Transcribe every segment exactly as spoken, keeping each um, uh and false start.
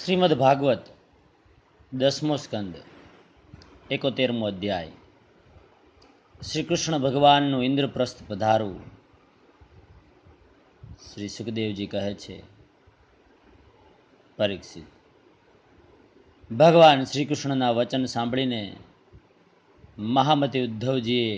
શ્રીમદ ભાગવત દસમો સ્કંદ એકોતેરમો અધ્યાય. શ્રી કૃષ્ણ ભગવાનનું ઇન્દ્રપ્રસ્થ પધારવું. શ્રી સુખદેવજી કહે છે, પરીક્ષિત, ભગવાન શ્રી કૃષ્ણના વચન સાંભળીને મહામતી ઉદ્ધવજીએ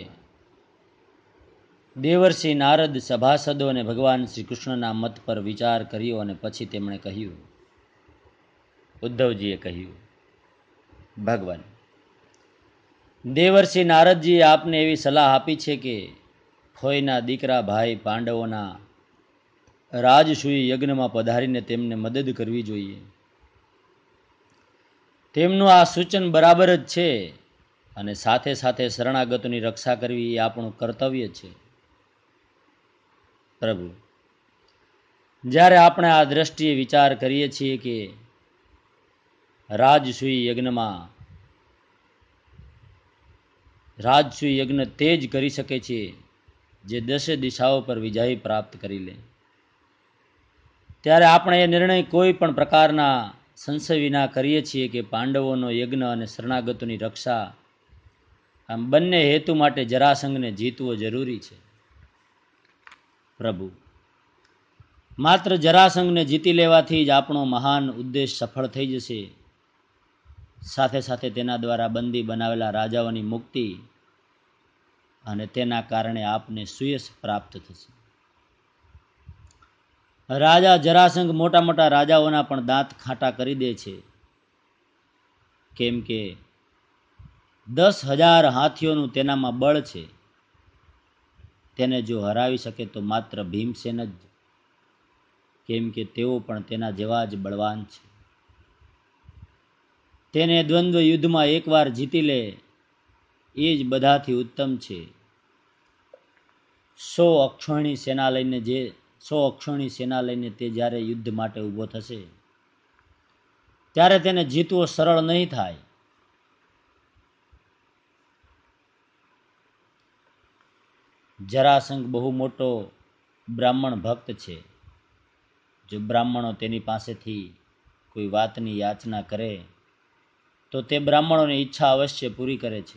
દેવર્ષિ નારદ સભાસદો અને ભગવાન શ્રી કૃષ્ણના મત પર વિચાર કર્યો અને પછી તેમણે કહ્યું. ઉદ્ધવજીએ કહ્યું, ભગવાન, દેવર્ષિ નારદજીએ આપને એવી સલાહ આપી છે કે ફોઈના દીકરા ભાઈ પાંડવોના રાજસૂય યજ્ઞમાં પધારીને તેમને મદદ કરવી જોઈએ. તેમનું આ સૂચન બરાબર જ છે અને સાથે સાથે શરણાગતોની રક્ષા કરવી એ આપણું કર્તવ્ય છે. પ્રભુ, જ્યારે આપણે આ દ્રષ્ટિએ વિચાર કરીએ છીએ કે રાજસૂય યજ્ઞમાં રાજસૂય યજ્ઞ તે જ કરી શકે છે જે દસે દિશાઓ પર વિજય પ્રાપ્ત કરી લે, ત્યારે આપણે એ નિર્ણય કોઈ પણ પ્રકારના સંશય વિના કરીએ છીએ કે પાંડવોનો યજ્ઞ અને શરણાગતોની રક્ષા આમ બંને હેતુ માટે જરાસંઘને જીતવો જરૂરી છે. પ્રભુ, માત્ર જરાસંઘને જીતી લેવાથી જ આપણો મહાન ઉદ્દેશ સફળ થઈ જશે. સાથે સાથે તેના દ્વારા બંદી બનાવેલા રાજાઓની મુક્તિ અને તેના કારણે આપને સુયશ પ્રાપ્ત થશે. રાજા જરાસંઘ મોટા મોટા રાજાઓના પણ દાંત ખાટા કરી દે છે, કેમ કે દસ હજાર હાથીઓનું તેનામાં બળ છે. તેને જો હરાવી શકે તો માત્ર ભીમસેન જ, કેમ કે તેઓ પણ તેના જેવા જ બળવાન છે. તેને દ્વંદ્વ યુદ્ધમાં એકવાર જીતી લે એ જ બધાથી ઉત્તમ છે. સો અક્ષોહિણી સેના લઈને જે સો અક્ષોહિણી સેના લઈને તે જ્યારે યુદ્ધ માટે ઊભો થશે ત્યારે તેને જીતવો સરળ નહીં થાય. જરાસંઘ બહુ મોટો બ્રાહ્મણ ભક્ત છે. જો બ્રાહ્મણો તેની પાસેથી કોઈ વાતની યાચના કરે તો તે બ્રાહ્મણોની ઈચ્છા અવશ્ય પૂરી કરે છે.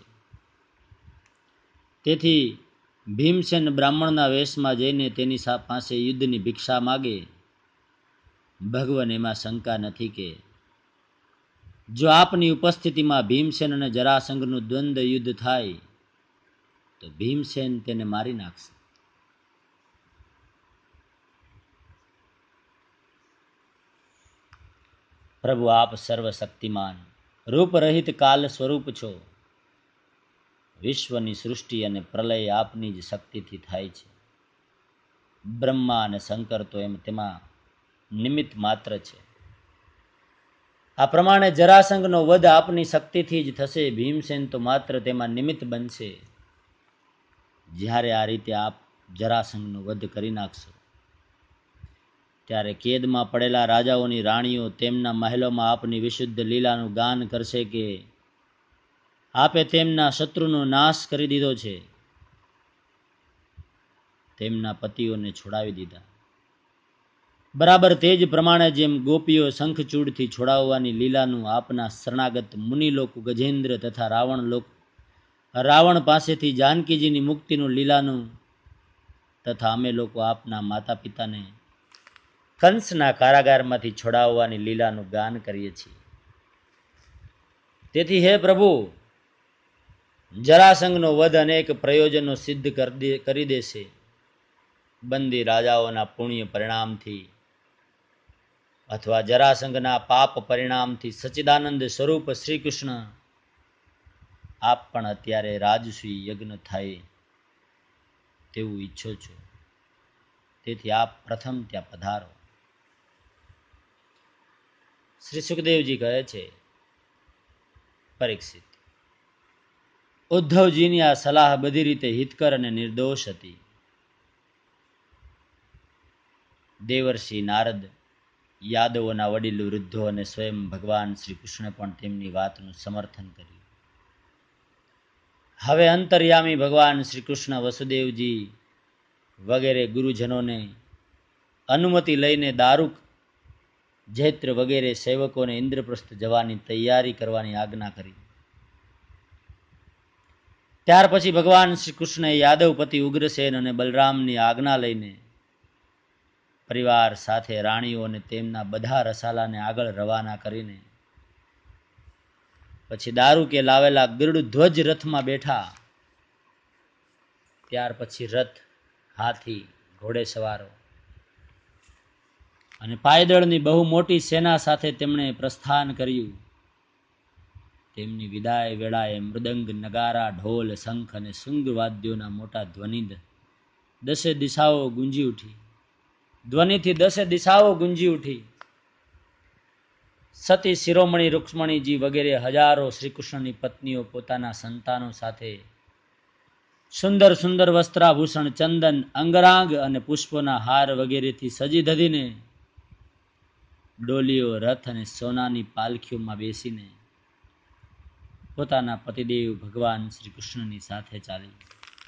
તેથી ભીમસેન બ્રાહ્મણના વેશમાં જઈને તેની પાસે યુદ્ધની ભિક્ષા માગે. ભગવાન, એમાં શંકા નથી કે જો આપની ઉપસ્થિતિમાં ભીમસેન અને જરાસંઘનું દ્વંદ્વ યુદ્ધ થાય તો ભીમસેન તેને મારી નાખશે. પ્રભુ, આપ સર્વશક્તિમાન રૂપરહિત કાલ સ્વરૂપ છો. વિશ્વની સૃષ્ટિ અને પ્રલય આપની જ શક્તિથી થાય છે. બ્રહ્મા અને શંકર તો એમ તેમાં નિમિત્ત માત્ર છે. આ પ્રમાણે જરાસંઘનો વધ આપની શક્તિથી જ થશે. ભીમસેન તો માત્ર તેમાં નિમિત્ત બનશે. જ્યારે આ રીતે આપ જરાસંઘનો વધ કરી નાખશો ત્યારે કેદમાં પડેલા રાજાઓની રાણીઓ તેમના મહેલોમાં આપની વિશુદ્ધ લીલાનું ગાન કરશે કે આપે તેમના શત્રુનો નાશ કરી દીધો છે, તેમના પતિઓને છોડાવી દીધા. બરાબર તે જ પ્રમાણે જેમ ગોપીઓ શંખચૂડથી છોડાવવાની લીલાનું આપના શરણાગત મુનિલોક ગજેન્દ્ર તથા રાવણ લોક રાવણ પાસેથી જાનકીજીની મુક્તિનું લીલાનું તથા અમે લોકો આપના માતા પિતાને કંસના કારાગારમાંથી છોડાવવાની લીલાનું ગાન કરીએ છીએ. તેથી હે પ્રભુ, જરાસંઘનો વધ અનેક પ્રયોજનો સિદ્ધ કરી દેશે. બંદી રાજાઓના પુણ્ય પરિણામથી અથવા જરાસંઘના પાપ પરિણામથી સચ્ચિદાનંદ સ્વરૂપ શ્રી કૃષ્ણ આપ પણ અત્યારે રાજસૂય યજ્ઞ થાય તેવું ઈચ્છો છો. તેથી આપ પ્રથમ ત્યાં પધારો. શ્રી સુખદેવજી કહે છે, પરીક્ષિત, ઉદ્ધવજીની આ સલાહ બધી રીતે હિતકર અને નિર્દોષ હતી. દેવર્ષિ નારદ, યાદવોના વડીલ વૃદ્ધો અને સ્વયં ભગવાન શ્રી કૃષ્ણ પણ તેમની વાતનું સમર્થન કર્યું. હવે અંતર્યામી ભગવાન શ્રી કૃષ્ણ વસુદેવજી વગેરે ગુરુજનોને અનુમતિ લઈને દારૂક જૈત્ર વગેરે સેવકોને ઇન્દ્રપ્રસ્થ જવાની તૈયારી કરવાની આજ્ઞા કરી. ત્યાર પછી ભગવાન શ્રી કૃષ્ણએ યાદવપતિ ઉગ્રસેન અને બલરામની આજ્ઞા લઈને પરિવાર સાથે રાણીઓ અને તેમના બધા રસાલાને આગળ રવાના કરીને પછી દારૂ કે લાવેલા ગરુડ ધ્વજ રથમાં બેઠા. ત્યાર પછી રથ, હાથી, ઘોડે સવારો અને પાયદળની બહુ મોટી સેના સાથે તેમણે પ્રસ્થાન કર્યું. તેમની વિદાય વેળાએ મૃદંગ, નગારા, ઢોલ, શંખ અને શુંગ વાદ્યોના મોટા ધ્વનિ દસે દિશાઓ ગુંજી ઉઠી. ધ્વનિથી દસે દિશાઓ ગુંજી ઉઠી. સતી શિરોમણી રૂક્ષ્મણીજી વગેરે હજારો શ્રીકૃષ્ણની પત્નીઓ પોતાના સંતાનો સાથે સુંદર સુંદર વસ્ત્રાભૂષણ, ચંદન, અંગરાંગ અને પુષ્પોના હાર વગેરેથી સજી ધજીને ડોલીઓ, રથ અને સોનાની પાલખીઓમાં બેસીને પોતાના પતિદેવ ભગવાન શ્રી કૃષ્ણની સાથે ચાલી.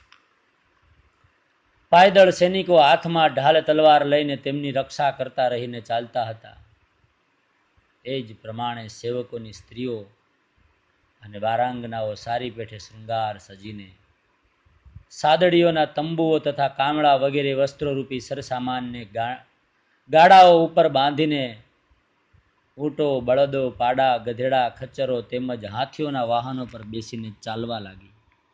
પાયદળ સૈનિકો હાથમાં ઢાલ તલવાર લઈને તેમની રક્ષા કરતા રહીને ચાલતા હતા. એ જ પ્રમાણે સેવકોની સ્ત્રીઓ અને વારાંગનાઓ સારી પેઠે શૃંગાર સજીને સાદડીઓના તંબુઓ તથા કામળા વગેરે વસ્ત્રોરૂપી સરસામાનને ગાડાઓ ઉપર બાંધીને ઊંટો, બળદો, પાડા, ગધેડા, ખચ્ચરો તેમજ હાથીઓના વાહનો પર બેસીને ચાલવા લાગી.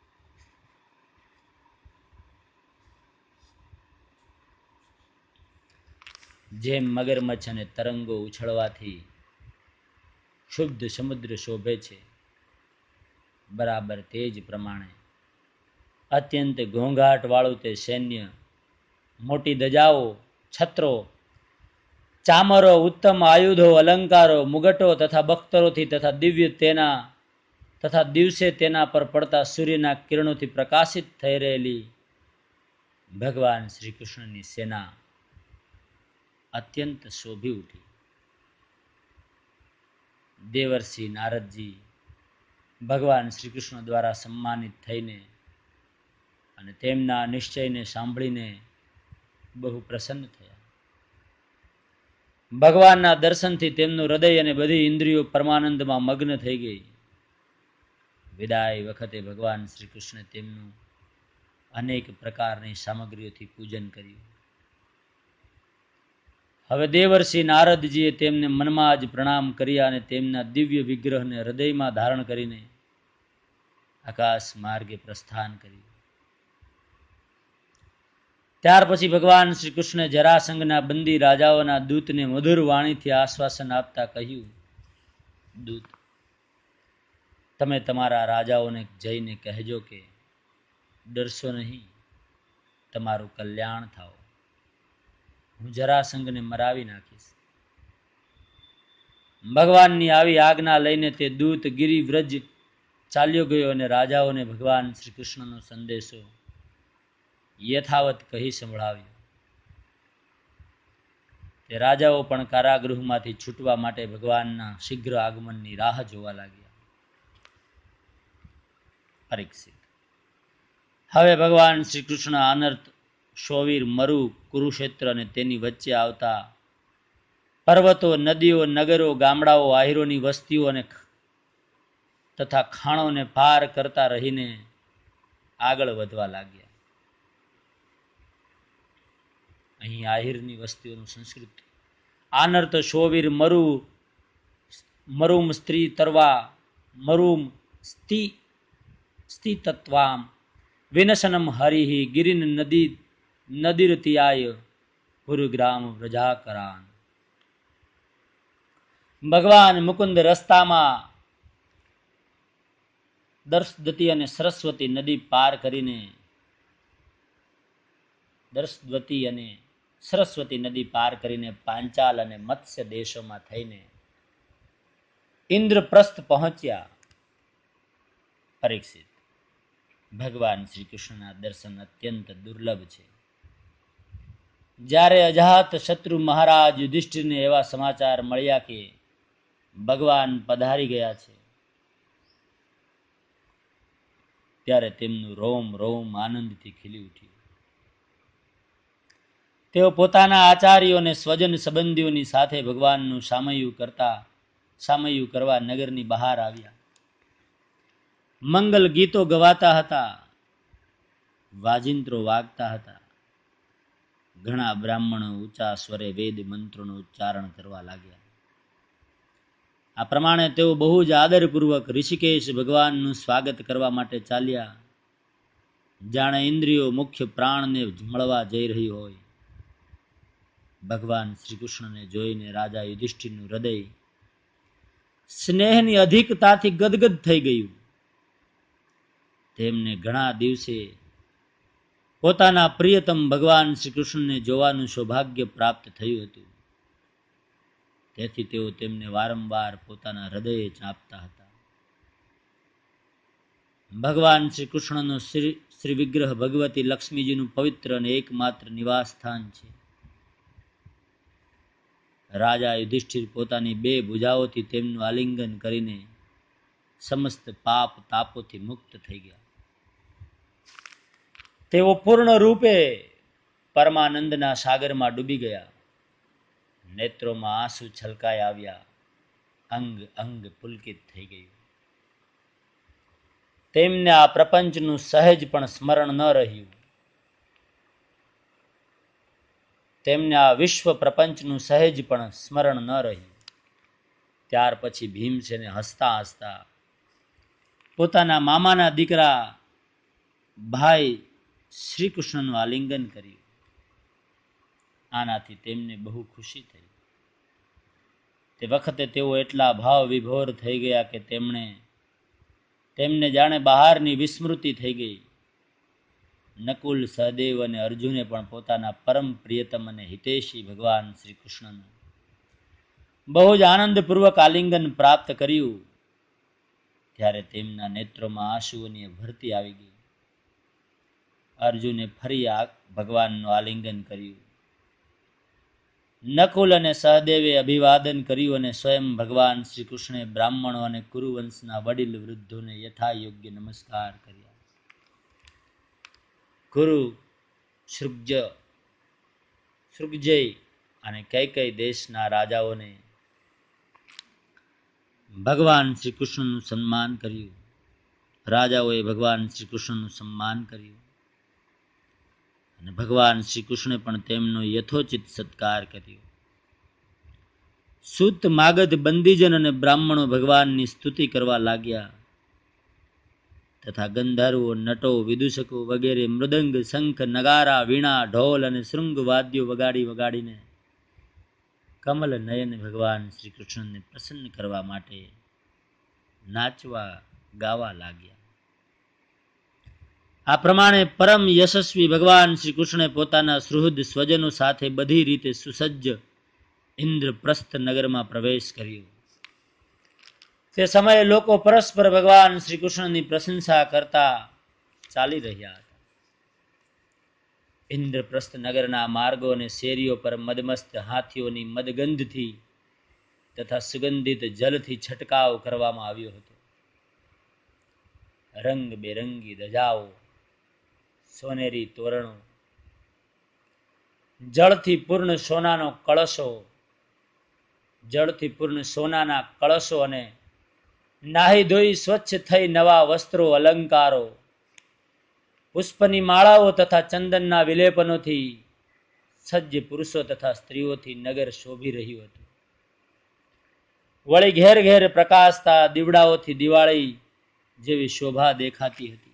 જેમ મગરમચ્છ અને તરંગો ઉછળવાથી શુદ્ધ સમુદ્ર શોભે છે, બરાબર તે જ પ્રમાણે અત્યંત ઘોંઘાટ વાળું તે સૈન્ય, મોટી ધજાઓ, છત્રો, ચામરો, ઉત્તમ આયુધો, અલંકારો, મુગટો તથા બખ્તરોથી તથા દિવ્ય તેના તથા દિવસે તેના પર પડતા સૂર્યના કિરણોથી પ્રકાશિત થઈ રહેલી ભગવાન શ્રી કૃષ્ણની સેના અત્યંત શોભી ઉઠી. દેવર્ષિ નારદજી ભગવાન શ્રી કૃષ્ણ દ્વારા સન્માનિત થઈને અને તેમના નિશ્ચયને સાંભળીને બહુ પ્રસન્ન થયા. ભગવાનના દર્શનથી તેમનું હૃદય અને બધી ઇન્દ્રિયો પરમાનંદમાં મગ્ન થઈ ગઈ. વિદાય વખતે ભગવાન શ્રી કૃષ્ણે તેમનું અનેક પ્રકારની સામગ્રીઓથી પૂજન કર્યું. હવે દેવર્ષિ નારદજીએ તેમને મનમાં જ પ્રણામ કર્યા અને તેમના દિવ્ય વિગ્રહને હૃદયમાં ધારણ કરીને આકાશ માર્ગે પ્રસ્થાન કર્યું. ત્યાર પછી ભગવાન શ્રી કૃષ્ણે જરાસંઘના બંદી રાજાઓના દૂતને મધુર વાણીથી આશ્વાસન આપતા કહ્યું, દૂત, તમે તમારા રાજાઓને જઈને કહેજો કે ડરશો નહીં, તમારું કલ્યાણ થાઓ. હું જરાસંઘને મરાવી નાખીશ. ભગવાનની આવી આજ્ઞા લઈને તે દૂત ગિરિવ્રજ ચાલ્યો ગયો અને રાજાઓને ભગવાન શ્રી કૃષ્ણનો સંદેશો યથાવત કહી સંભળાવ્યો. તે રાજાઓ પણ કારાગૃહમાંથી છૂટવા માટે ભગવાનના શીઘ્ર આગમનની રાહ જોવા લાગ્યા. પરીક્ષિત, હવે ભગવાન શ્રી કૃષ્ણ અનર્થ, શોવીર, મરુ, કુરુક્ષેત્ર અને તેની વચ્ચે આવતા પર્વતો, નદીઓ, નગરો, ગામડાઓ, આહિરોની વસ્તીઓ અને તથા ખાણોને પાર કરતા રહીને આગળ વધવા લાગ્યા. અહીં આહિરની વસ્તીઓનું સંસ્કૃત આનર્ત, શોવીર, મરુ, મરુમ સ્ત્રી તરવા, મરુમ સ્તી સ્થિતત્વામ વિનશનમ હરિહિ ગિરિન નદી નદીરતિયાય પુરુગ્રામ વ્રજાકરાન. ભગવાન મુકુંદ રસ્તામાં દર્શદતી અને સરસ્વતી નદી પાર કરીને દર્શદતી અને સરસ્વતી નદી પાર કરીને પાંચાલ અને મત્સ્ય દેશોમાં થઈને ઇન્દ્રપ્રસ્થ પહોંચ્યા. પરીક્ષિત, ભગવાન શ્રી કૃષ્ણના દર્શન અત્યંત દુર્લભ છે. જ્યારે અજાત શત્રુ મહારાજ યુધિષ્ઠિરને એવા સમાચાર મળ્યા કે ભગવાન પધારી ગયા છે, ત્યારે તેમનું રોમ રોમ આનંદથી ખીલી ઉઠ્યું. તેઓ પોતાના આચાર્યો અને સ્વજન સંબંધીઓની સાથે ભગવાનનું સામયું કરતા સામયું કરવા નગરની બહાર આવ્યા. મંગલ ગીતો ગવાતા હતા, વાજિંત્રો વાગતા હતા. ઘણા બ્રાહ્મણો ઊંચા સ્વરે વેદ મંત્રોનું ઉચ્ચારણ કરવા લાગ્યા. આ પ્રમાણે તેઓ બહુ જ આદરપૂર્વક ઋષિકેશ ભગવાનનું સ્વાગત કરવા માટે ચાલ્યા, જાણે ઇન્દ્રિયો મુખ્ય પ્રાણને મળવા જઈ રહી હોય. ભગવાન શ્રી કૃષ્ણને જોઈને રાજા યુધિષ્ઠિરનું હૃદય સ્નેહની અધિકતાથી ગદગદ થઈ ગયું. તેમને ઘણા દિવસે પોતાના પ્રિયતમ ભગવાન શ્રી કૃષ્ણને જોવાનું સૌભાગ્ય પ્રાપ્ત થયું હતું. તેથી તેઓ તેમને વારંવાર પોતાના હૃદયે ચાંપતા હતા. ભગવાન શ્રી કૃષ્ણનો શ્રી શ્રી વિગ્રહ ભગવતી લક્ષ્મીજીનું પવિત્ર અને એકમાત્ર નિવાસ સ્થાન છે. રાજા યુધિષ્ઠિર પોતાની બે ભુજાઓથી તેમનું આલિંગન કરીને સમસ્ત પાપ તાપોથી મુક્ત થઈ ગયા. તેઓ પૂર્ણ રૂપે પરમાનંદના સાગરમાં ડૂબી ગયા. નેત્રોમાં આંસુ છલકાઈ આવ્યા, અંગ અંગ પુલકિત થઈ ગયું. તેમને આ પ્રપંચનું સહેજ પણ સ્મરણ ન રહ્યું. તેમને આ વિશ્વ પ્રપંચનું સહેજ પણ સ્મરણ ન રહ્યું. ત્યાર પછી ભીમસેને હસતા હસતા પોતાના મામાના દીકરા ભાઈ શ્રી કૃષ્ણનું આલિંગન કર્યું. આનાથી તેમને બહુ ખુશી થઈ. તે વખતે તેઓ એટલા ભાવ વિભોર થઈ ગયા કે તેમણે તેમને જાણે બહારની વિસ્મૃતિ થઈ ગઈ. નકુલ, સહદેવ અને અર્જુને પણ પોતાના પરમ પ્રિયતમ અને હિતેશી ભગવાન શ્રી કૃષ્ણનું બહુ જ આનંદપૂર્વક આલિંગન પ્રાપ્ત કર્યું. ત્યારે તેમના નેત્રોમાં આંસુઓની ભરતી આવી ગઈ. અર્જુને ફરી આ ભગવાનનું આલિંગન કર્યું. નકુલ અને સહદેવે અભિવાદન કર્યું અને સ્વયં ભગવાન શ્રી કૃષ્ણે બ્રાહ્મણો અને કુરુવંશના વડીલ વૃદ્ધોને યથા યોગ્ય નમસ્કાર કર્યા. કુરુ, શૃગ્જ, શૃગજય અને કૈકેય દેશના રાજાઓને ભગવાન શ્રી કૃષ્ણનું સન્માન કર્યું. રાજાઓએ ભગવાન શ્રી કૃષ્ણનું સન્માન કર્યું અને ભગવાન શ્રી કૃષ્ણે પણ તેમનો યથોચિત સત્કાર કર્યો. સૂત, માગધ, બંદીજન અને બ્રાહ્મણો ભગવાનની સ્તુતિ કરવા લાગ્યા તથા ગંધર્વો, નટો, વિદૂષકો વગેરે મૃદંગ, શંખ, નગારા, વીણા, ઢોલ અને શૃંગ વાદ્યો વગાડી વગાડીને કમલ નયન ભગવાન શ્રી કૃષ્ણને પ્રસન્ન કરવા માટે નાચવા ગાવા લાગ્યા. આ પ્રમાણે પરમ યશસ્વી ભગવાન શ્રી કૃષ્ણે પોતાના સુહૃદ સ્વજનો સાથે બધી રીતે સુસજ્જ ઇન્દ્રપ્રસ્થ નગરમાં પ્રવેશ કર્યો. તે સમયે લોકો પરસ્પર ભગવાન શ્રી કૃષ્ણની પ્રશંસા કરતા ચાલી રહ્યા હતા. ઇન્દ્રપ્રસ્થ નગરના માર્ગો અને શેરીઓ પર મદમસ્ત હાથીઓની મદગંધથી તથા સુગંધિત જલથી છંટકાવ કરવામાં આવ્યો હતો. રંગ બેરંગી ધજાઓ, સોનેરી તોરણો, જળથી પૂર્ણ સોનાનો કળશો જળથી પૂર્ણ સોનાના કળશો અને નાહી ધોઈ સ્વચ્છ થઈ નવા વસ્ત્રો, અલંકારો, પુષ્પની માળાઓ તથા ચંદનના વિલેપનોથી સજ્જ પુરુષો તથા સ્ત્રીઓથી નગર શોભી રહ્યું હતું. વળી ઘેર ઘેર પ્રકાશતા દીવડાઓથી દિવાળી જેવી શોભા દેખાતી હતી.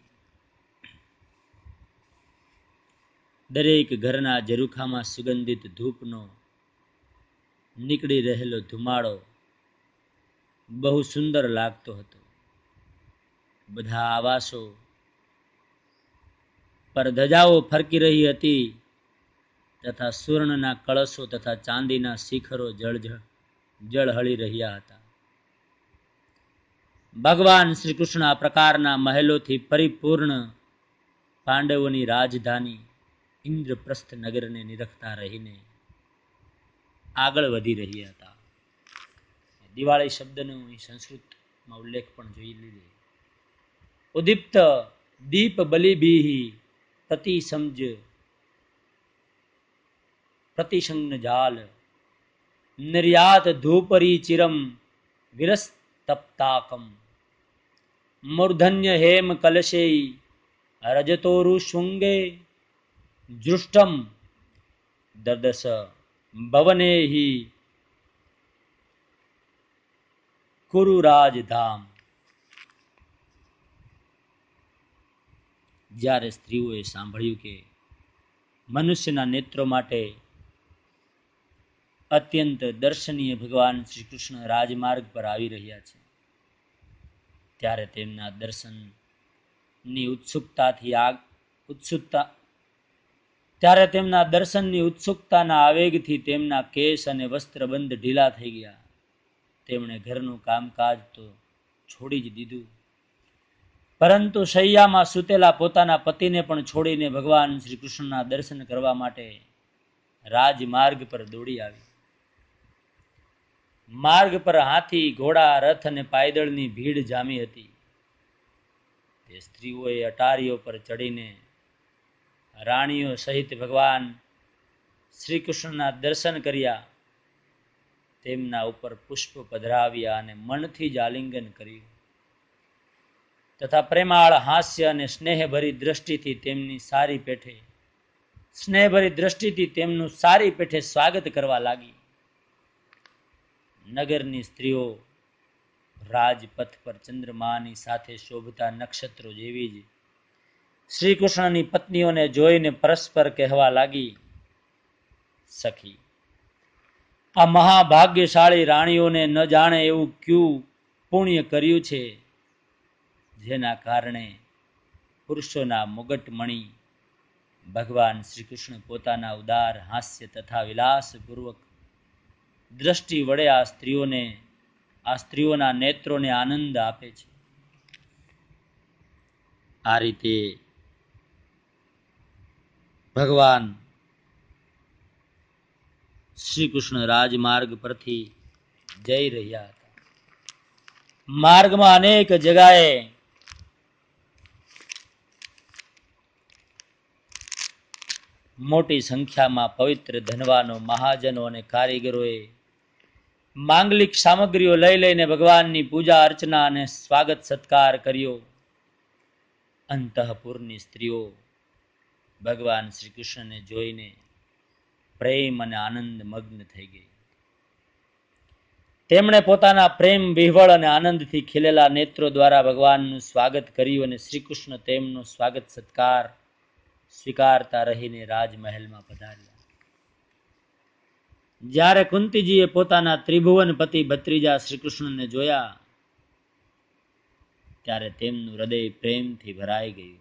દરેક ઘરના ઝરૂખામાં સુગંધિત ધૂપનો નીકળી રહેલો ધુમાડો બહુ સુંદર લાગતો હતો. બધા આવાસો પર ધજાઓ ફરકી રહી હતી તથા સુવર્ણના કળશો તથા ચાંદીના શિખરો જળ જળહળી રહ્યા હતા. ભગવાન શ્રી કૃષ્ણ આ પ્રકારના મહેલોથી પરિપૂર્ણ પાંડવોની રાજધાની ઇન્દ્રપ્રસ્થ નગરને નિરખતા રહીને આગળ વધી રહ્યા હતા. દિવાળી શબ્દનો સંસ્કૃતમાં ઉલ્લેખ પણ જોઈ લીધો. ઉદીપ્ત દીપ બલિભિઃ પ્રતિ સમજ પ્રતિસંગ જાલ નિર્યાત ધૂપરી ચિરમ વિરસ્તપ્તાકમ મૂર્ધન્ય હેમ કલશે રજતોરુ શૃંગે દૃષ્ટમ દદસ ભવને હિ કુરુ રાજધામ. જ્યારે સ્ત્રીઓએ સાંભળ્યું કે મનુષ્યના નેત્રો માટે અત્યંત દર્શનીય ભગવાન શ્રી કૃષ્ણ રાજમાર્ગ પર આવી રહ્યા છે, ત્યારે તેમના દર્શનની ઉત્સુકતાથી આગ ઉત્સુકતા ત્યારે તેમના દર્શનની ઉત્સુકતાના આવેગથી તેમના કેશ અને વસ્ત્રબંધ ઢીલા થઈ ગયા. તેમણે ઘરનું કામકાજ તો છોડી જ દીધું, પરંતુ શૈયામાં સૂતેલા પોતાના પતિને પણ છોડીને ભગવાન શ્રી કૃષ્ણના દર્શન કરવા માટે રાજમાર્ગ પર દોડી આવી. માર્ગ પર હાથી, ઘોડા, રથ અને પાયદળની ભીડ જામી હતી. તે સ્ત્રીઓએ અટારીઓ પર ચડીને રાણીઓ સહિત ભગવાન શ્રી કૃષ્ણના દર્શન કર્યા. તેમના ઉપર પુષ્પ પધરાવ્યા અને મનથી જ આલિંગન કર્યું તથા પ્રેમાળ હાસ્ય અને સ્નેહભરી દ્રષ્ટિથી તેમની સારી પેઠે સ્નેહભરી દ્રષ્ટિથી તેમનું સારી પેઠે સ્વાગત કરવા લાગી. નગરની સ્ત્રીઓ રાજપથ પર ચંદ્રમાની સાથે શોભતા નક્ષત્રો જેવી જ શ્રી કૃષ્ણની પત્નીઓને જોઈને પરસ્પર કહેવા લાગી, સખી, આ મહાભાગ્યશાળી રાણીઓને ન જાણે એવું ક્યું પુણ્ય કર્યું છે, જેના કારણે પુરુષોના મુગટમણી ભગવાન શ્રી કૃષ્ણ પોતાના ઉદાર હાસ્ય તથા વિલાસપૂર્વક દ્રષ્ટિ વડે આ સ્ત્રીઓને આ સ્ત્રીઓના નેત્રોને આનંદ આપે છે. આ રીતે ભગવાન શ્રી કૃષ્ણ રાજમાર્ગ પરથી જઈ રહ્યા હતા. માર્ગમાં અનેક જગાએ મોટી સંખ્યામાં પવિત્ર ધનવાનો, મહાજનો અને કારીગરોએ માંગલિક સામગ્રીઓ લઈ લઈને ભગવાનની પૂજા અર્ચના અને સ્વાગત સત્કાર કર્યો. અંતઃપુરની સ્ત્રીઓ ભગવાન શ્રી કૃષ્ણને જોઈને પ્રેમ અને આનંદ મગ્ન થઈ ગઈ. તેમણે પોતાના પ્રેમ વિહવળ અને આનંદથી ખીલેલા નેત્રો દ્વારા ભગવાનનું સ્વાગત કર્યું અને શ્રી કૃષ્ણ તેમનો સ્વાગત સત્કાર સ્વીકારતા રહીને રાજમહેલમાં પધાર્યા. જ્યારે કુંતીજીએ પોતાના ત્રિભુવન પતિ ભત્રીજા શ્રી કૃષ્ણને જોયા ત્યારે તેમનું હૃદય પ્રેમથી ભરાઈ ગયું.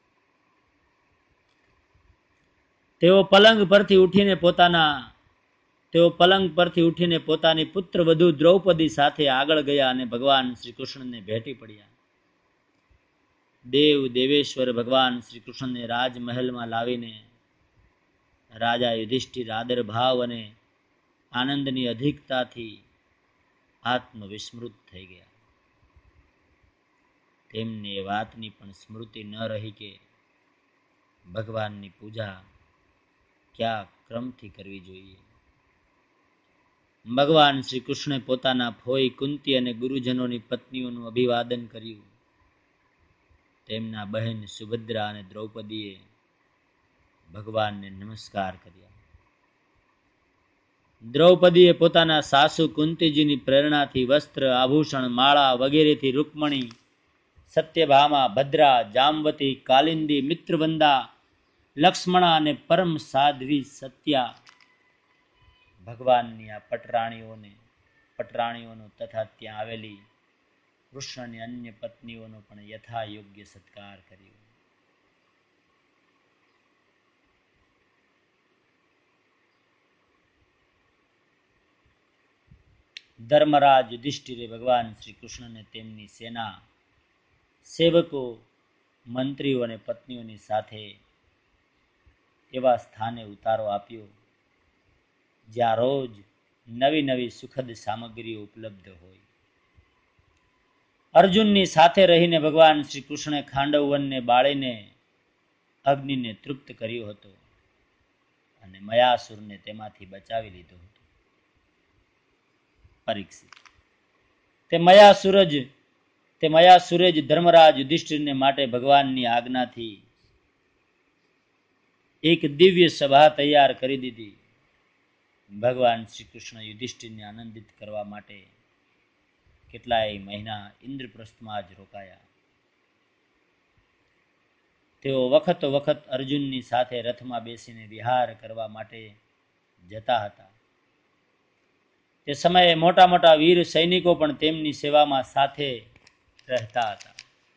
તેઓ પલંગ પરથી ઉઠીને પોતાના તેઓ પલંગ પરથી ઉઠીને પોતાની પુત્ર વધુ દ્રૌપદી સાથે આગળ ગયા અને ભગવાન શ્રી કૃષ્ણને ભેટી પડ્યા. દેવ દેવેશ્વર ભગવાન શ્રી કૃષ્ણને રાજમહેલમાં લાવીને રાજા યુધિષ્ઠિર આદર ભાવ અને આનંદની અધિકતાથી આત્મવિસ્મૃત થઈ ગયા. તેમને એ વાતની પણ સ્મૃતિ ન રહી કે ભગવાનની પૂજા કયા ક્રમથી કરવી જોઈએ. ભગવાન શ્રી કૃષ્ણે પોતાના ફોઈ કુંતી અને ગુરુજનોની પત્નીઓનું અભિવાદન કર્યું. તેમના બહેન સુભદ્રા અને દ્રૌપદીએ ભગવાનને નમસ્કાર કર્યા. દ્રૌપદીએ પોતાના સાસુ કુંતીજીની પ્રેરણાથી વસ્ત્ર, આભૂષણ, માળા વગેરેથી રૂકમણી, સત્યભામા, ભદ્રા, જામવતી, કાલિંદી, મિત્રવંદા, લક્ષ્મણા અને પરમ સાધ્વી સત્યા ભગવાનની આ પટરાણીઓને પટરાણીઓનો તથા ત્યાં આવેલી કૃષ્ણની અન્ય પત્નીઓનો પણ યથા યોગ્ય સત્કાર કર્યો. ધર્મરાજ યુધિષ્ઠિરે ભગવાન શ્રી કૃષ્ણને તેમની સેના, સેવકો, મંત્રીઓ અને પત્નીઓની સાથે એવા સ્થાને ઉતારો આપ્યો જ્યાં રોજ નવી નવી સુખદ સામગ્રીઓ ઉપલબ્ધ હોય. અર્જુનની સાથે રહીને ભગવાન શ્રી કૃષ્ણે ખાંડવ વનને બાળીને અગ્નિને તૃપ્ત કર્યો હતો અને મયાસુરને તેમાંથી બચાવી લીધો હતો. પરીક્ષિત તે મયાસુર જ તે મયાસુરે જ ધર્મરાજ યુધિષ્ઠિરને માટે ભગવાનની આજ્ઞાથી એક દિવ્ય સભા તૈયાર કરી દીધી. ભગવાન શ્રી કૃષ્ણ યુધિષ્ઠિરને આનંદિત કરવા માટે કેટલાય મહિના ઇન્દ્રપ્રસ્થમાં જ રોકાયા. તેઓ વખતો વખત અર્જુનની સાથે રથમાં બેસીને વિહાર કરવા માટે જતા હતા. તે સમયે મોટા મોટા વીર સૈનિકો પણ તેમની સેવામાં સાથે રહેતા હતા.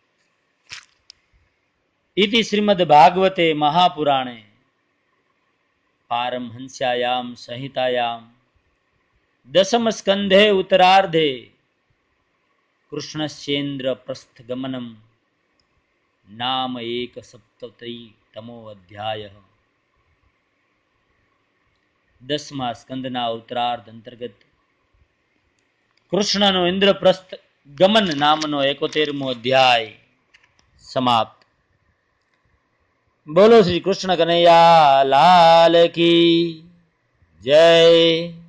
ઇતિ શ્રીમદ ભાગવતે મહાપુરાણે પારમહંસ્યાયામ સંહિતાયામ દસમ સ્કંધે ઉત્તરાર્ધે કૃષ્ણસ્યેન્દ્ર પ્રસ્થગમનમ નામ એક સપ્તતિ તમો અધ્યાય. દસમા સ્કંદના ઉત્તરાર્ધ અંતર્ગત કૃષ્ણનો ઇન્દ્રપ્રસ્થ ગમન નામનો એકોતેરમો અધ્યાય સમાપ્ત. બોલો શ્રી કૃષ્ણ કનૈયા લાલ કી જય.